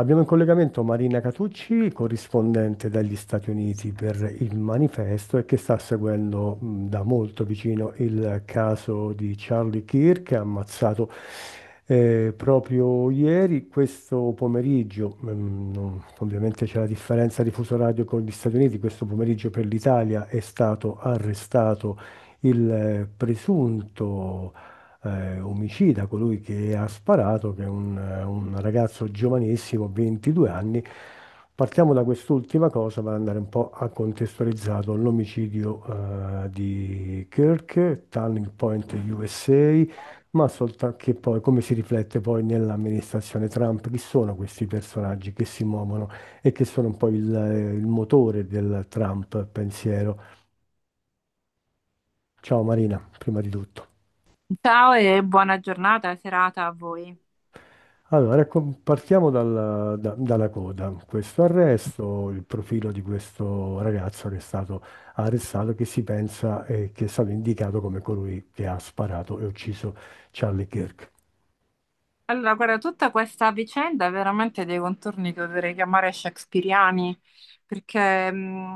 Abbiamo in collegamento Marina Catucci, corrispondente dagli Stati Uniti per il Manifesto e che sta seguendo da molto vicino il caso di Charlie Kirk, ammazzato proprio ieri, questo pomeriggio. Ovviamente c'è la differenza di fuso orario con gli Stati Uniti. Questo pomeriggio per l'Italia è stato arrestato il presunto omicida, colui che ha sparato, che è un ragazzo giovanissimo, 22 anni. Partiamo da quest'ultima cosa per andare un po' a contestualizzato l'omicidio di Kirk, Turning Point USA, ma soltanto che poi come si riflette poi nell'amministrazione Trump, chi sono questi personaggi che si muovono e che sono un po' il motore del Trump pensiero. Ciao Marina, prima di tutto. Ciao e buona giornata, serata a voi. Allora, ecco, partiamo dalla coda. Questo arresto, il profilo di questo ragazzo che è stato arrestato, che si pensa che è stato indicato come colui che ha sparato e ucciso Charlie Kirk. Allora, guarda, tutta questa vicenda ha veramente dei contorni che oserei chiamare shakespeariani, perché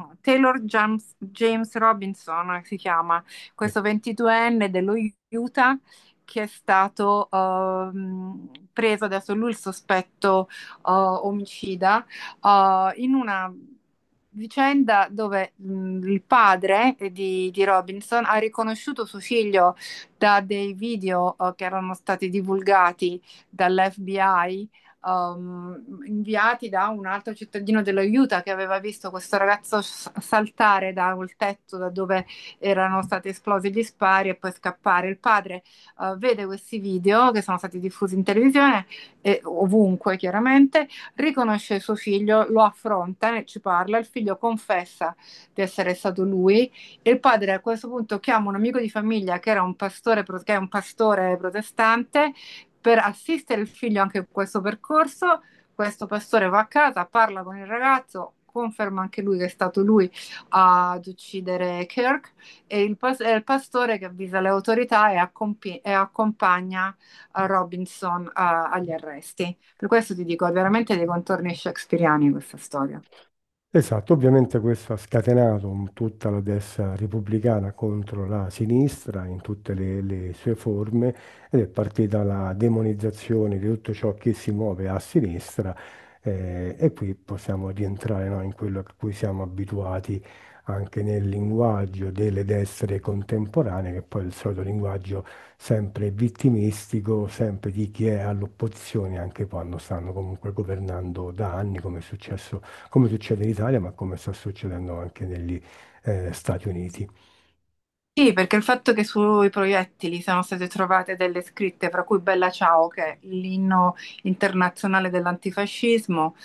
James Robinson si chiama, Sì. questo 22enne dello Utah che è stato preso, adesso lui il sospetto omicida, in una vicenda dove il padre di Robinson ha riconosciuto suo figlio da dei video che erano stati divulgati dall'FBI, inviati da un altro cittadino dello Utah che aveva visto questo ragazzo saltare da quel tetto da dove erano stati esplosi gli spari e poi scappare. Il padre vede questi video che sono stati diffusi in televisione e ovunque chiaramente, riconosce suo figlio, lo affronta e ci parla, il figlio confessa di essere stato lui e il padre a questo punto chiama un amico di famiglia che era un pastore, che è un pastore protestante per assistere il figlio anche in questo percorso. Questo pastore va a casa, parla con il ragazzo, conferma anche lui che è stato lui ad uccidere Kirk e è il pastore che avvisa le autorità e accompagna Robinson agli arresti. Per questo ti dico, ha veramente dei contorni shakespeariani questa storia. Esatto, ovviamente questo ha scatenato tutta la destra repubblicana contro la sinistra in tutte le sue forme ed è partita la demonizzazione di tutto ciò che si muove a sinistra e qui possiamo rientrare, no, in quello a cui siamo abituati anche nel linguaggio delle destre contemporanee, che poi è il solito linguaggio sempre vittimistico, sempre di chi è all'opposizione, anche quando stanno comunque governando da anni, come è successo, come succede in Italia, ma come sta succedendo anche negli Stati Uniti. Sì, perché il fatto che sui proiettili siano state trovate delle scritte, fra cui Bella Ciao, che è l'inno internazionale dell'antifascismo,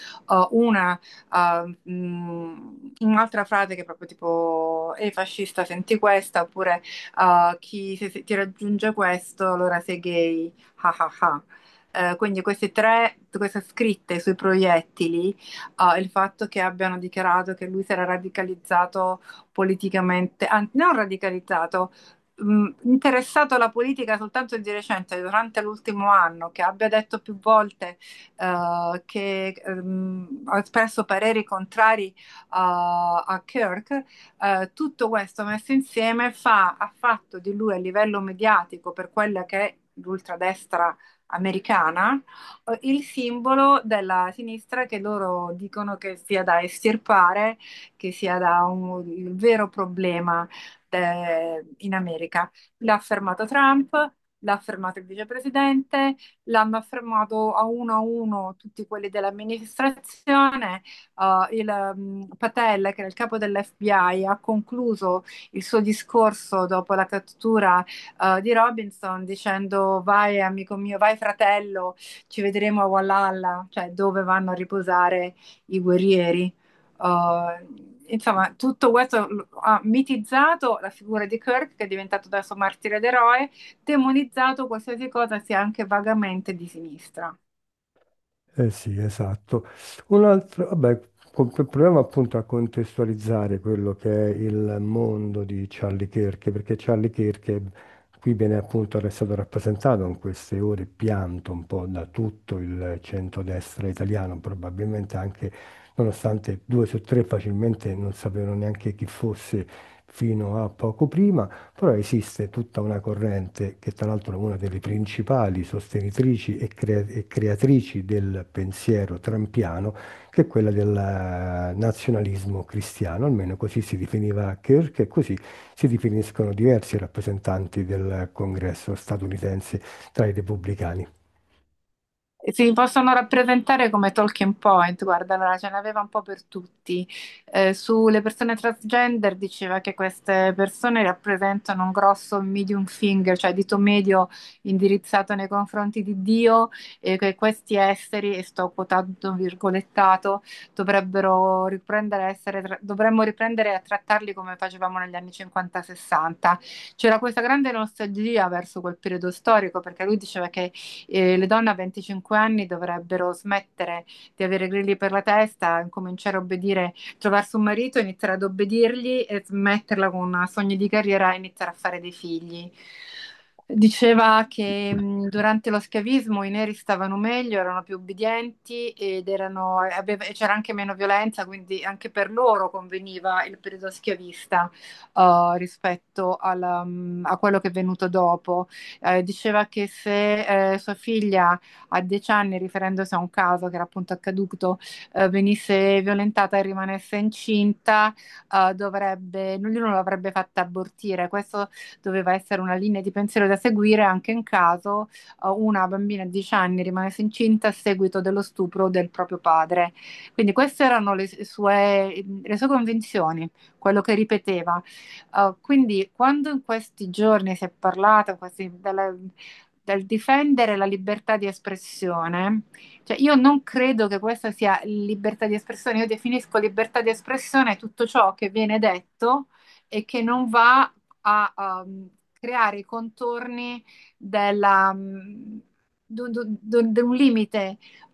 un'altra frase che è proprio tipo Ehi fascista, senti questa, oppure se ti raggiunge questo, allora sei gay, ah ah ah. Quindi queste scritte sui proiettili, il fatto che abbiano dichiarato che lui si era radicalizzato politicamente, non radicalizzato, interessato alla politica soltanto di recente, durante l'ultimo anno, che abbia detto più volte che ha espresso pareri contrari a Kirk, tutto questo messo insieme ha fatto di lui a livello mediatico, per quella che è l'ultradestra americana, il simbolo della sinistra che loro dicono che sia da estirpare, che sia il vero problema in America. L'ha affermato Trump, l'ha affermato il vicepresidente, l'hanno affermato a uno tutti quelli dell'amministrazione. Patel, che era il capo dell'FBI, ha concluso il suo discorso dopo la cattura di Robinson dicendo vai amico mio, vai fratello, ci vedremo a Walhalla, cioè dove vanno a riposare i guerrieri. Insomma, tutto questo ha mitizzato la figura di Kirk, che è diventato adesso martire ed eroe, demonizzato qualsiasi cosa sia anche vagamente di sinistra. Eh sì, esatto. Un altro, vabbè, proviamo appunto a contestualizzare quello che è il mondo di Charlie Kirk, perché Charlie Kirk qui viene appunto è stato rappresentato in queste ore pianto un po' da tutto il centrodestra italiano, probabilmente anche nonostante due su tre facilmente non sapevano neanche chi fosse fino a poco prima, però esiste tutta una corrente che tra l'altro è una delle principali sostenitrici e creatrici del pensiero trampiano, che è quella del nazionalismo cristiano, almeno così si definiva Kirk e così si definiscono diversi rappresentanti del Congresso statunitense tra i repubblicani. Si possono rappresentare come talking point, guarda, allora ce n'aveva un po' per tutti. Sulle persone transgender diceva che queste persone rappresentano un grosso medium finger, cioè dito medio indirizzato nei confronti di Dio, e che questi esseri, e sto quotando virgolettato, dovremmo riprendere a trattarli come facevamo negli anni 50-60. C'era questa grande nostalgia verso quel periodo storico, perché lui diceva che le donne a 25 anni dovrebbero smettere di avere grilli per la testa, cominciare a obbedire, trovarsi un marito, iniziare ad obbedirgli e smetterla con una sogni di carriera e iniziare a fare dei figli. Diceva che durante lo schiavismo i neri stavano meglio, erano più ubbidienti e c'era anche meno violenza, quindi anche per loro conveniva il periodo schiavista rispetto a quello che è venuto dopo. Diceva che se sua figlia a 10 anni, riferendosi a un caso che era appunto accaduto, venisse violentata e rimanesse incinta, lui non l'avrebbe fatta abortire. Questo doveva essere una linea di pensiero da seguire anche in caso una bambina di 10 anni rimanesse incinta a seguito dello stupro del proprio padre. Quindi queste erano le sue convinzioni, quello che ripeteva. Quindi quando in questi giorni si è parlato del difendere la libertà di espressione, cioè io non credo che questa sia libertà di espressione, io definisco libertà di espressione tutto ciò che viene detto e che non va a creare i contorni di un limite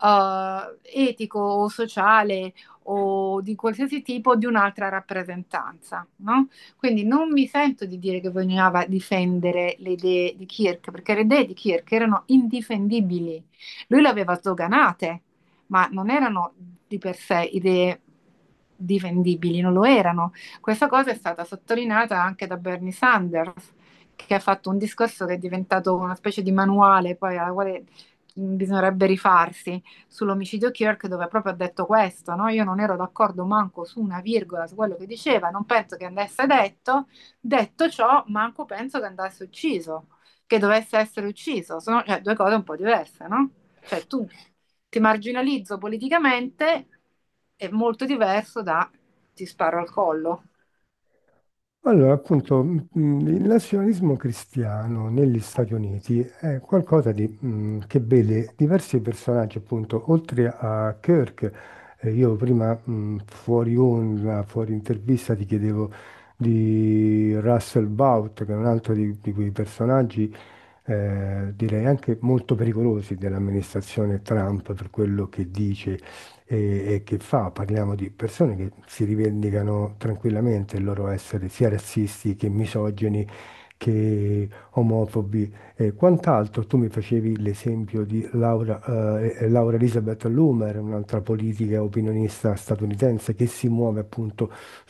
etico o sociale o di qualsiasi tipo di un'altra rappresentanza, no? Quindi non mi sento di dire che bisognava difendere le idee di Kirk, perché le idee di Kirk erano indifendibili. Lui le aveva sdoganate, ma non erano di per sé idee difendibili, non lo erano. Questa cosa è stata sottolineata anche da Bernie Sanders, che ha fatto un discorso che è diventato una specie di manuale, poi alla quale bisognerebbe rifarsi sull'omicidio Kirk, dove proprio ha detto questo, no? Io non ero d'accordo manco su una virgola su quello che diceva, non penso che andasse detto, detto ciò, manco penso che andasse ucciso, che dovesse essere ucciso, sono cioè, due cose un po' diverse, no? Cioè tu ti marginalizzo politicamente è molto diverso da ti sparo al collo. Allora, appunto, il nazionalismo cristiano negli Stati Uniti è qualcosa che vede diversi personaggi, appunto, oltre a Kirk. Io prima, fuori onda, fuori intervista, ti chiedevo di Russell Boutt, che è un altro di quei personaggi, direi anche molto pericolosi dell'amministrazione Trump per quello che dice e che fa. Parliamo di persone che si rivendicano tranquillamente il loro essere sia razzisti che misogini che omofobi e quant'altro. Tu mi facevi l'esempio di Laura Elizabeth Loomer, un'altra politica e opinionista statunitense che si muove appunto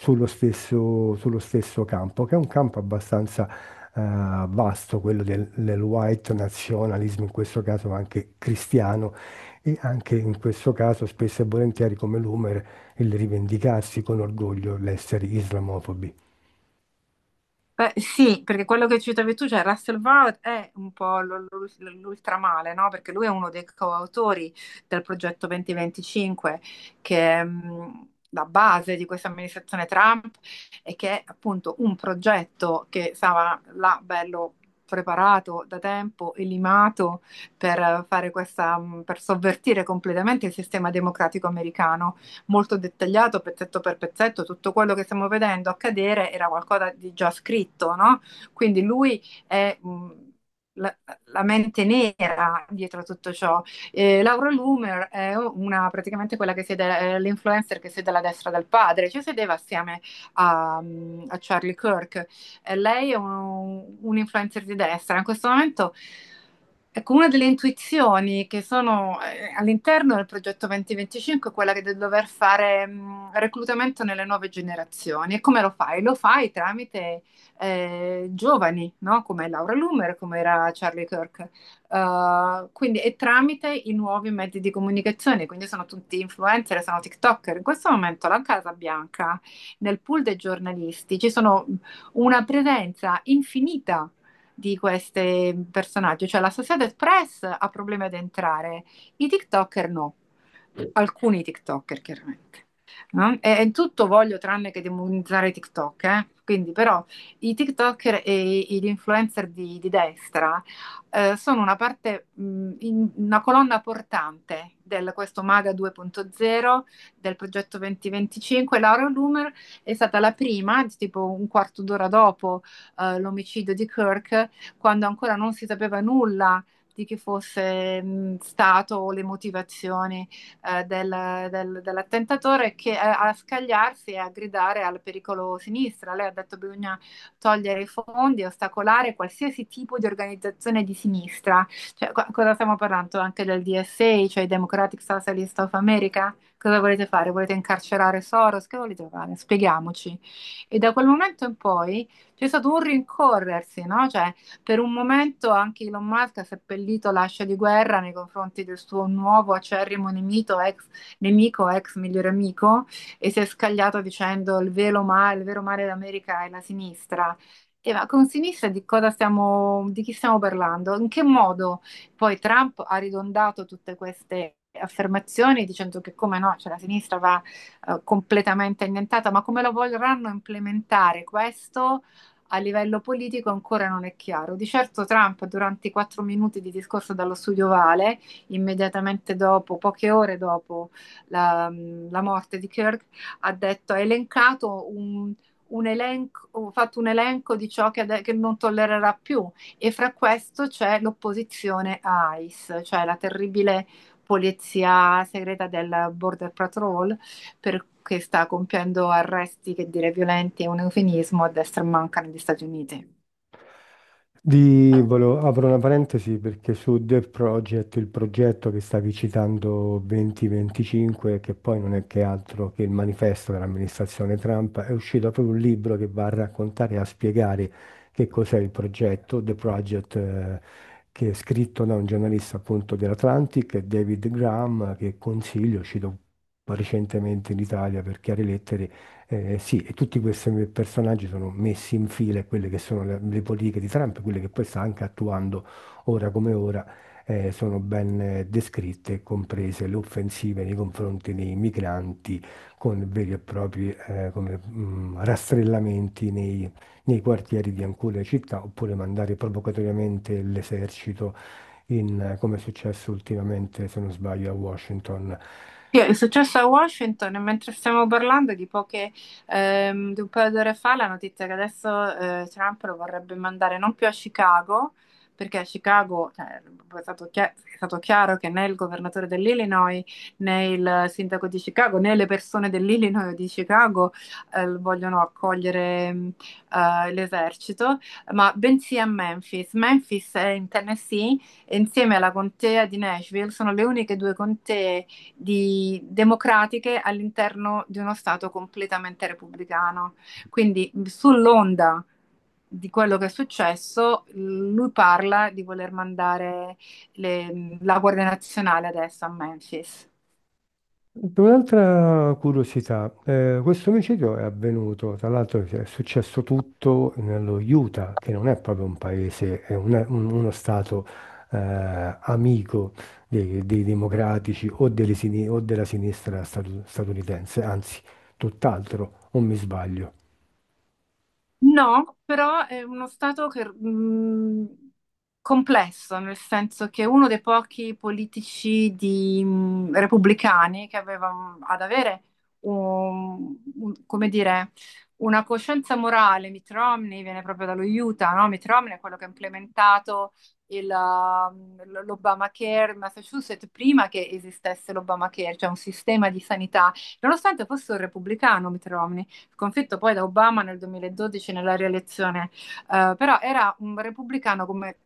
sullo stesso campo, che è un campo abbastanza vasto, quello del white nationalism, in questo caso anche cristiano, e anche in questo caso spesso e volentieri come Loomer il rivendicarsi con orgoglio l'essere islamofobi. Beh, sì, perché quello che citavi tu, cioè Russell Vought è un po' l'ultramale, no? Perché lui è uno dei coautori del progetto 2025, che è la base di questa amministrazione Trump e che è appunto un progetto che stava là bello preparato da tempo e limato per fare per sovvertire completamente il sistema democratico americano molto dettagliato, pezzetto per pezzetto, tutto quello che stiamo vedendo accadere era qualcosa di già scritto, no? Quindi lui è la mente nera dietro tutto ciò. Laura Loomer è praticamente quella che siede, l'influencer che siede alla destra del padre, ci sedeva assieme a Charlie Kirk. E lei è un influencer di destra. In questo momento, ecco, una delle intuizioni che sono all'interno del progetto 2025 è quella che di dover fare reclutamento nelle nuove generazioni. E come lo fai? Lo fai tramite giovani, no? Come Laura Loomer, come era Charlie Kirk. Quindi e tramite i nuovi mezzi di comunicazione, quindi sono tutti influencer, sono TikToker. In questo momento la Casa Bianca, nel pool dei giornalisti, ci sono una presenza infinita di questi personaggi, cioè la Associated Press ha problemi ad entrare, i TikToker no, alcuni TikToker chiaramente. No? E tutto voglio tranne che demonizzare TikTok, eh? Quindi però i TikToker e gli influencer di destra sono una parte, una colonna portante di questo Maga 2.0 del progetto 2025. Laura Loomer è stata la prima, tipo un quarto d'ora dopo l'omicidio di Kirk, quando ancora non si sapeva nulla di chi fosse stato o le motivazioni dell'attentatore, che a scagliarsi e a gridare al pericolo sinistra. Lei ha detto che bisogna togliere i fondi, ostacolare qualsiasi tipo di organizzazione di sinistra. Cioè, cosa stiamo parlando? Anche del DSA, cioè Democratic Socialist of America? Cosa volete fare? Volete incarcerare Soros? Che volete fare? Spieghiamoci. E da quel momento in poi c'è stato un rincorrersi, no? Cioè, per un momento anche Elon Musk ha seppellito l'ascia di guerra nei confronti del suo nuovo acerrimo nemico, ex migliore amico, e si è scagliato dicendo il vero male d'America è la sinistra. E ma con sinistra di chi stiamo parlando? In che modo poi Trump ha ridondato tutte queste affermazioni dicendo che come no, cioè la sinistra va completamente annientata, ma come lo vorranno implementare questo a livello politico ancora non è chiaro. Di certo Trump durante i 4 minuti di discorso dallo studio Ovale, immediatamente dopo, poche ore dopo la morte di Kirk, ha elencato ha fatto un elenco di ciò che non tollererà più, e fra questo c'è l'opposizione a ICE, cioè la terribile polizia segreta del Border Patrol, che sta compiendo arresti, che dire violenti è un eufemismo, a destra e manca negli Stati Uniti. Apro una parentesi perché su The Project, il progetto che stavi citando 2025, che poi non è che altro che il manifesto dell'amministrazione Trump, è uscito proprio un libro che va a raccontare e a spiegare che cos'è il progetto, The Project, che è scritto da un giornalista appunto dell'Atlantic, David Graham, che consiglio, è uscito recentemente in Italia per chiare lettere. Sì, e tutti questi personaggi sono messi in fila a quelle che sono le politiche di Trump, quelle che poi sta anche attuando ora come ora, sono ben descritte, comprese le offensive nei confronti dei migranti, con veri e propri rastrellamenti nei quartieri di alcune città, oppure mandare provocatoriamente l'esercito come è successo ultimamente, se non sbaglio, a Washington. Sì, è successo a Washington, e mentre stiamo parlando di un paio d'ore fa, la notizia che adesso Trump lo vorrebbe mandare non più a Chicago, perché a Chicago è stato chiaro che né il governatore dell'Illinois, né il sindaco di Chicago, né le persone dell'Illinois o di Chicago vogliono accogliere l'esercito, ma bensì a Memphis. Memphis è in Tennessee, e insieme alla contea di Nashville sono le uniche due contee democratiche all'interno di uno Stato completamente repubblicano. Quindi sull'onda di quello che è successo, lui parla di voler mandare la Guardia Nazionale adesso a Memphis. Un'altra curiosità, questo omicidio è avvenuto, tra l'altro è successo tutto nello Utah, che non è proprio un paese, è uno stato amico dei democratici o, o della sinistra statunitense, anzi, tutt'altro, o mi sbaglio. No, però è uno stato complesso, nel senso che è uno dei pochi politici repubblicani che aveva ad avere come dire, una coscienza morale. Mitt Romney viene proprio dallo Utah, no? Mitt Romney è quello che ha implementato l'Obamacare in Massachusetts prima che esistesse l'Obamacare, cioè un sistema di sanità, nonostante fosse un repubblicano Mitt Romney, sconfitto poi da Obama nel 2012 nella rielezione, però era un repubblicano come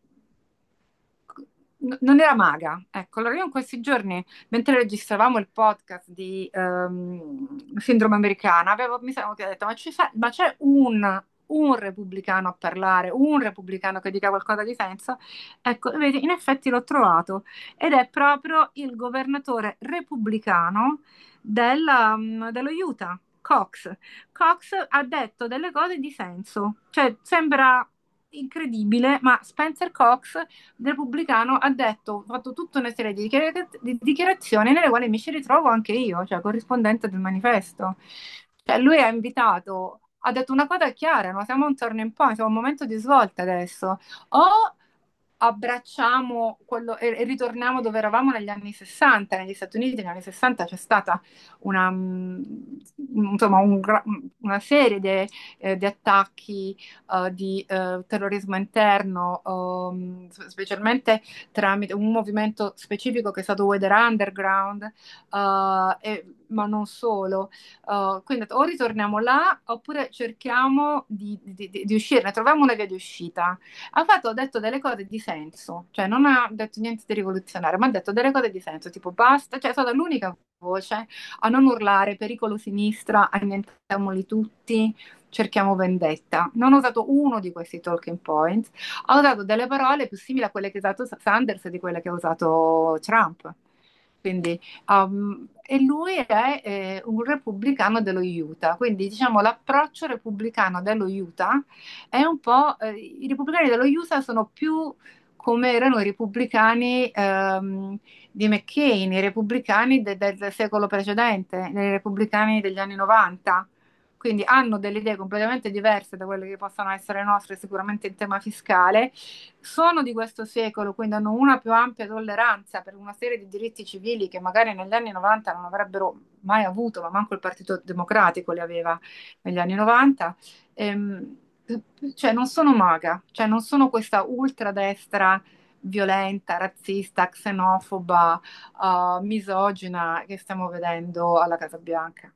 non era maga. Ecco, allora io in questi giorni, mentre registravamo il podcast di Sindrome Americana, mi sono detto, ma c'è un repubblicano a parlare, un repubblicano che dica qualcosa di senso? Ecco, vedi, in effetti l'ho trovato ed è proprio il governatore repubblicano dello Utah, Cox. Cox ha detto delle cose di senso, cioè sembra incredibile, ma Spencer Cox repubblicano ha detto, ha fatto tutta una serie di dichiarazioni nelle quali mi ci ritrovo anche io, cioè corrispondente del manifesto. Cioè, lui ha invitato, ha detto una cosa chiara, no? Siamo a un turning point, siamo a un momento di svolta adesso. O abbracciamo quello e ritorniamo dove eravamo negli anni 60. Negli Stati Uniti negli anni 60 c'è stata una, insomma, una serie di attacchi di terrorismo interno, specialmente tramite un movimento specifico che è stato Weather Underground, ma non solo. Quindi o ritorniamo là oppure cerchiamo di uscirne, troviamo una via di uscita. Ha detto delle cose di senso, cioè non ha detto niente di rivoluzionario, ma ha detto delle cose di senso, tipo basta, cioè è stata l'unica voce a non urlare pericolo sinistra, annientiamoli tutti, cerchiamo vendetta. Non ho usato uno di questi talking points, ha usato delle parole più simili a quelle che ha usato Sanders di quelle che ha usato Trump. Quindi, e lui è un repubblicano dello Utah, quindi diciamo l'approccio repubblicano dello Utah è un po', i repubblicani dello Utah sono più come erano i repubblicani di McCain, i repubblicani del secolo precedente, i repubblicani degli anni 90. Quindi hanno delle idee completamente diverse da quelle che possono essere nostre, sicuramente in tema fiscale, sono di questo secolo, quindi hanno una più ampia tolleranza per una serie di diritti civili che magari negli anni 90 non avrebbero mai avuto, ma manco il Partito Democratico li aveva negli anni 90. Ehm, cioè non sono maga, cioè non sono questa ultradestra violenta, razzista, xenofoba, misogina che stiamo vedendo alla Casa Bianca.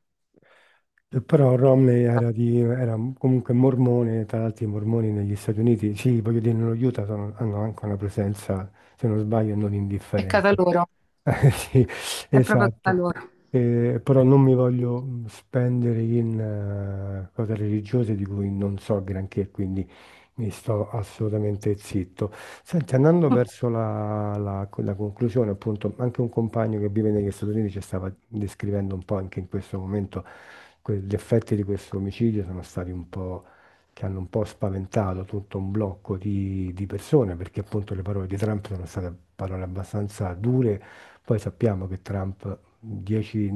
Però Romney era comunque mormone, tra l'altro i mormoni negli Stati Uniti, sì, voglio dire, nello Utah hanno anche una presenza, se non sbaglio, non È casa indifferente. loro, Sì, è proprio casa esatto. loro. Però non mi voglio spendere in cose religiose di cui non so granché, quindi mi sto assolutamente zitto. Senti, andando verso la conclusione, appunto, anche un compagno che vive negli Stati Uniti ci stava descrivendo un po' anche in questo momento gli effetti di questo omicidio sono stati un po' che hanno un po' spaventato tutto un blocco di persone, perché appunto le parole di Trump sono state parole abbastanza dure. Poi sappiamo che Trump 10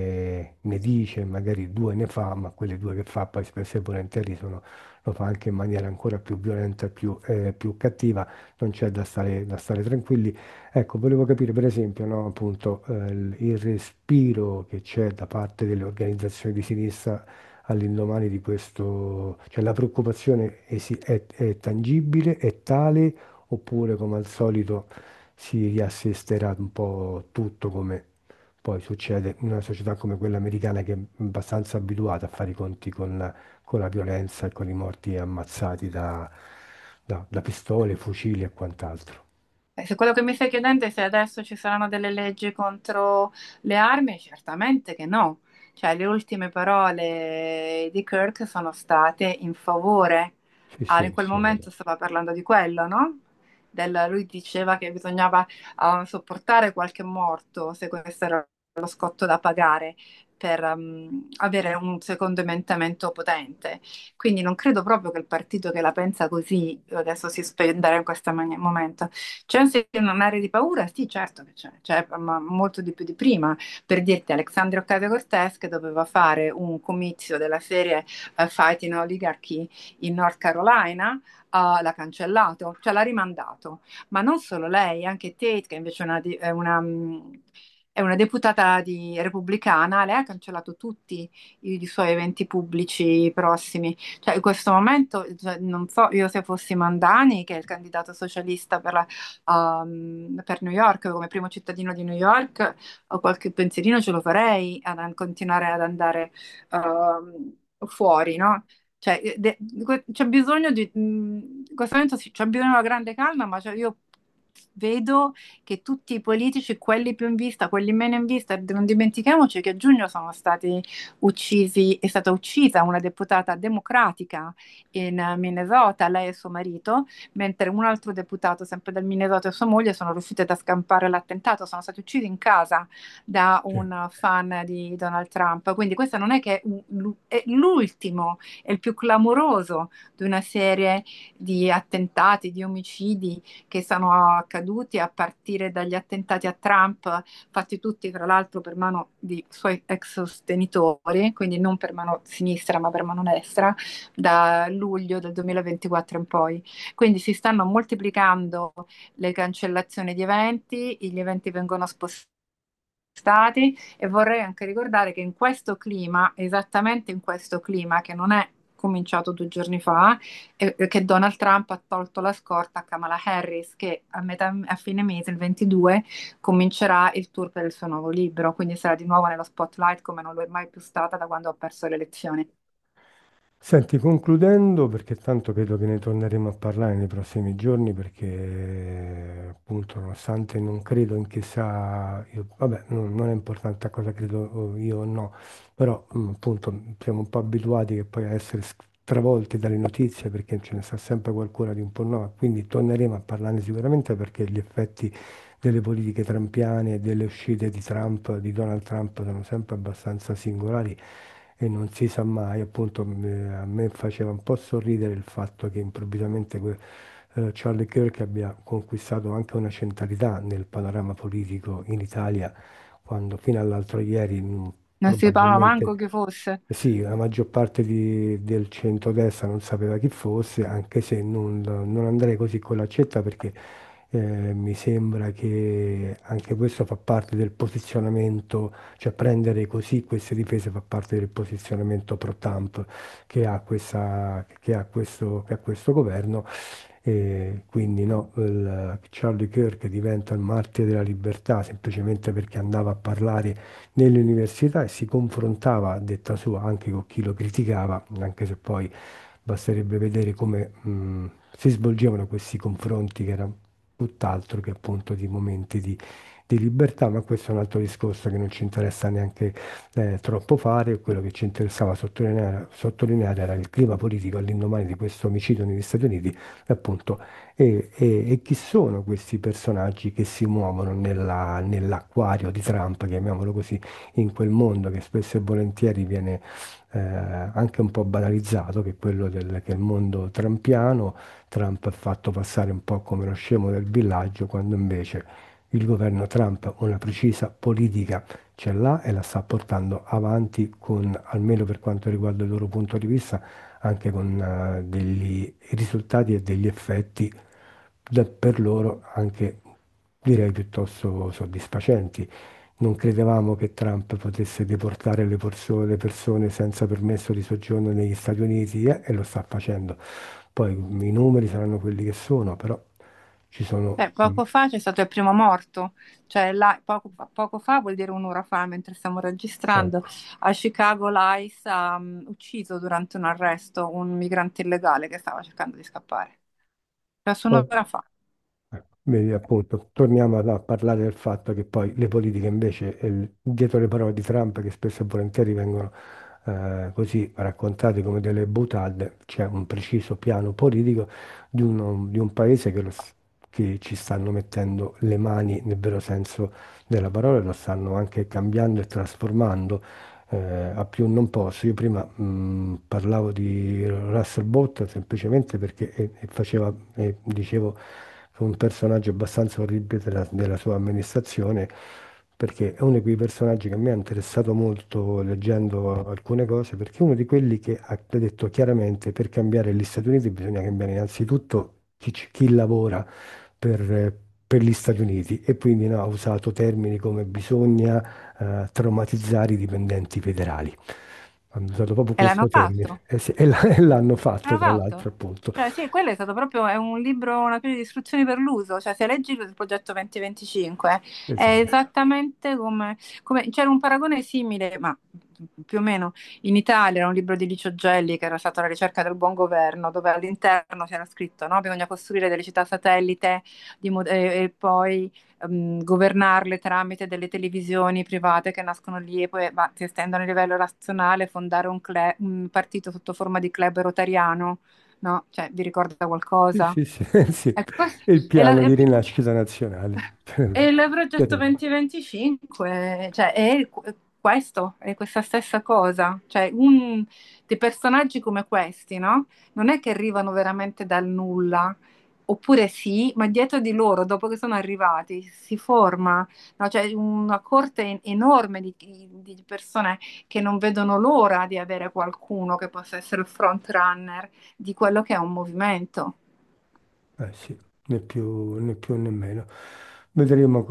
ne dice, magari due ne fa, ma quelle due che fa poi spesso e volentieri lo fa anche in maniera ancora più violenta, più cattiva, non c'è da stare tranquilli. Ecco, volevo capire per esempio, no, appunto, il respiro che c'è da parte delle organizzazioni di sinistra all'indomani di questo, cioè la preoccupazione è tangibile, è tale, oppure come al solito si riassisterà un po' tutto come poi succede in una società come quella americana che è abbastanza abituata a fare i conti con la violenza e con i morti ammazzati da pistole, fucili e quant'altro. Se quello che mi stai chiedendo è se adesso ci saranno delle leggi contro le armi, certamente che no. Cioè, le ultime parole di Kirk sono state in favore. Sì, Ah, sì, in quel momento assolutamente. stava parlando di quello, no? Lui diceva che bisognava sopportare qualche morto, se questo era lo scotto da pagare per avere un secondo emendamento potente. Quindi non credo proprio che il partito che la pensa così adesso si spenderà in questo momento. C'è un'area di paura? Sì, certo che c'è, ma molto di più di prima. Per dirti, Alexandria Ocasio-Cortez che doveva fare un comizio della serie Fighting Oligarchy in North Carolina, l'ha cancellato, cioè l'ha rimandato. Ma non solo lei, anche Tate, che invece è una è una deputata repubblicana, lei ha cancellato tutti i suoi eventi pubblici prossimi. Cioè, in questo momento, cioè, non so io se fossi Mandani, che è il candidato socialista per New York, come primo cittadino di New York, o qualche pensierino ce lo farei continuare ad andare fuori, no? Cioè, c'è bisogno in questo momento sì, c'è bisogno di una grande calma, ma cioè, io vedo che tutti i politici, quelli più in vista, quelli meno in vista, non dimentichiamoci che a giugno sono stati uccisi, è stata uccisa una deputata democratica in Minnesota, lei e suo marito, mentre un altro deputato, sempre del Minnesota, e sua moglie sono riusciti a scampare l'attentato, sono stati uccisi in casa da Sì. un fan di Donald Trump. Quindi questo non è che è l'ultimo, è il più clamoroso di una serie di attentati, di omicidi che sono accaduti a partire dagli attentati a Trump, fatti tutti tra l'altro per mano di suoi ex sostenitori, quindi non per mano sinistra ma per mano destra, da luglio del 2024 in poi. Quindi si stanno moltiplicando le cancellazioni di eventi, gli eventi vengono spostati e vorrei anche ricordare che in questo clima, esattamente in questo clima, che non è cominciato 2 giorni fa, che Donald Trump ha tolto la scorta a Kamala Harris, che a fine mese, il 22, comincerà il tour per il suo nuovo libro, quindi sarà di nuovo nello spotlight come non lo è mai più stata da quando ha perso le elezioni. Senti, concludendo, perché tanto credo che ne torneremo a parlare nei prossimi giorni, perché appunto, nonostante non credo in chissà, vabbè, non è importante a cosa credo io o no, però appunto siamo un po' abituati che poi a essere stravolti dalle notizie, perché ce ne sta sempre qualcuna di un po' nuova, quindi torneremo a parlarne sicuramente perché gli effetti delle politiche trampiane e delle uscite di Trump, di Donald Trump, sono sempre abbastanza singolari e non si sa mai, appunto, a me faceva un po' sorridere il fatto che improvvisamente Charlie Kirk abbia conquistato anche una centralità nel panorama politico in Italia, quando fino all'altro ieri Non si parla probabilmente manco chi fosse. sì, la maggior parte del centrodestra non sapeva chi fosse, anche se non andrei così con l'accetta perché mi sembra che anche questo fa parte del posizionamento, cioè prendere così queste difese fa parte del posizionamento pro-Trump che ha questo governo. E quindi no, Charlie Kirk diventa il martire della libertà semplicemente perché andava a parlare nelle università e si confrontava, a detta sua, anche con chi lo criticava, anche se poi basterebbe vedere come si svolgevano questi confronti che erano tutt'altro che appunto di momenti di libertà, ma questo è un altro discorso che non ci interessa neanche troppo fare. Quello che ci interessava sottolineare era il clima politico all'indomani di questo omicidio negli Stati Uniti, e appunto, e chi sono questi personaggi che si muovono nell'acquario di Trump, chiamiamolo così, in quel mondo che spesso e volentieri viene anche un po' banalizzato, che è quello che è il mondo trampiano. Trump è fatto passare un po' come lo scemo del villaggio, quando invece il governo Trump una precisa politica ce l'ha e la sta portando avanti con, almeno per quanto riguarda il loro punto di vista, anche con degli risultati e degli effetti per loro anche direi piuttosto soddisfacenti. Non credevamo che Trump potesse deportare le persone senza permesso di soggiorno negli Stati Uniti, e lo sta facendo. Poi i numeri saranno quelli che sono, però ci sono... Poco fa c'è stato il primo morto, cioè poco fa vuol dire un'ora fa, mentre stiamo registrando, ecco, a Chicago l'ICE ha ucciso durante un arresto un migrante illegale che stava cercando di scappare. Cioè, su poi un'ora fa. vedi, appunto, torniamo a parlare del fatto che poi le politiche invece, dietro le parole di Trump, che spesso e volentieri vengono così raccontate come delle boutade, c'è un preciso piano politico di un paese che ci stanno mettendo le mani nel vero senso della parola, e lo stanno anche cambiando e trasformando. A più non posso. Io prima parlavo di Russell Bottas semplicemente perché dicevo un personaggio abbastanza orribile della sua amministrazione, perché è uno di quei personaggi che a me ha interessato molto leggendo alcune cose, perché è uno di quelli che ha detto chiaramente per cambiare gli Stati Uniti bisogna cambiare innanzitutto chi lavora per per gli Stati Uniti e quindi no, ha usato termini come bisogna traumatizzare i dipendenti federali. Hanno usato proprio E l'hanno questo termine fatto. e l'hanno fatto L'hanno tra l'altro fatto. appunto. Cioè, sì, quello è stato proprio è un libro, una serie di istruzioni per l'uso. Cioè, se leggi il progetto 2025, è Esatto. esattamente c'era un paragone simile, ma più o meno in Italia era un libro di Licio Gelli che era stato alla ricerca del buon governo, dove all'interno c'era scritto, no? Bisogna costruire delle città satellite e poi governarle tramite delle televisioni private che nascono lì e poi si estendono a livello nazionale, fondare un partito sotto forma di club rotariano, no? Cioè, vi ricorda Sì, qualcosa? sì, sì, sì. Ecco, Il e piano di rinascita nazionale. e il progetto Terribile. 2025, cioè, questo, è questa stessa cosa. Cioè, dei personaggi come questi, no? Non è che arrivano veramente dal nulla, oppure sì, ma dietro di loro, dopo che sono arrivati, si forma, no? Cioè, una corte enorme di persone che non vedono l'ora di avere qualcuno che possa essere il front runner di quello che è un movimento. Eh sì, né più né meno. Vedremo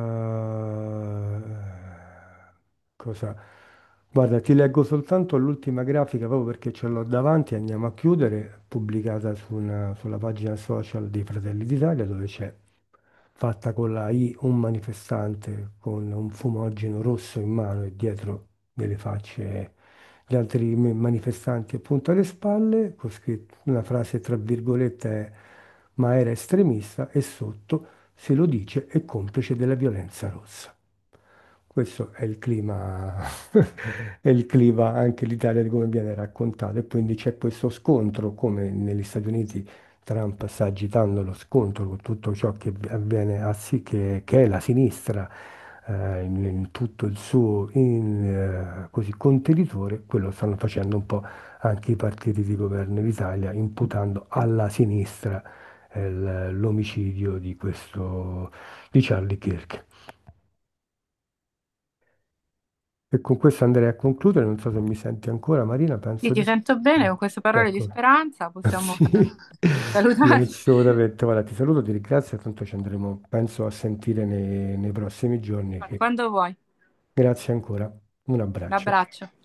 cosa... Guarda, ti leggo soltanto l'ultima grafica proprio perché ce l'ho davanti, andiamo a chiudere, pubblicata sulla pagina social dei Fratelli d'Italia, dove c'è fatta con la I un manifestante con un fumogeno rosso in mano e dietro delle facce di altri manifestanti appunto alle spalle, con scritto una frase tra virgolette ma era estremista e sotto se lo dice è complice della violenza rossa. Questo è il clima, è il clima anche l'Italia di come viene raccontato e quindi c'è questo scontro come negli Stati Uniti Trump sta agitando lo scontro con tutto ciò che avviene che è la sinistra in tutto il suo così, contenitore, quello stanno facendo un po' anche i partiti di governo in Italia, imputando alla sinistra l'omicidio di Charlie Kirk. E con questo andrei a concludere, non so se mi senti ancora, Marina, Sì, penso ti di sì. sento bene con queste parole di Ecco, speranza, possiamo sì, salutarci. assolutamente. Guarda, ti saluto, ti ringrazio, tanto ci andremo, penso, a sentire nei prossimi giorni. Quando vuoi. Grazie ancora, un Un abbraccio. abbraccio.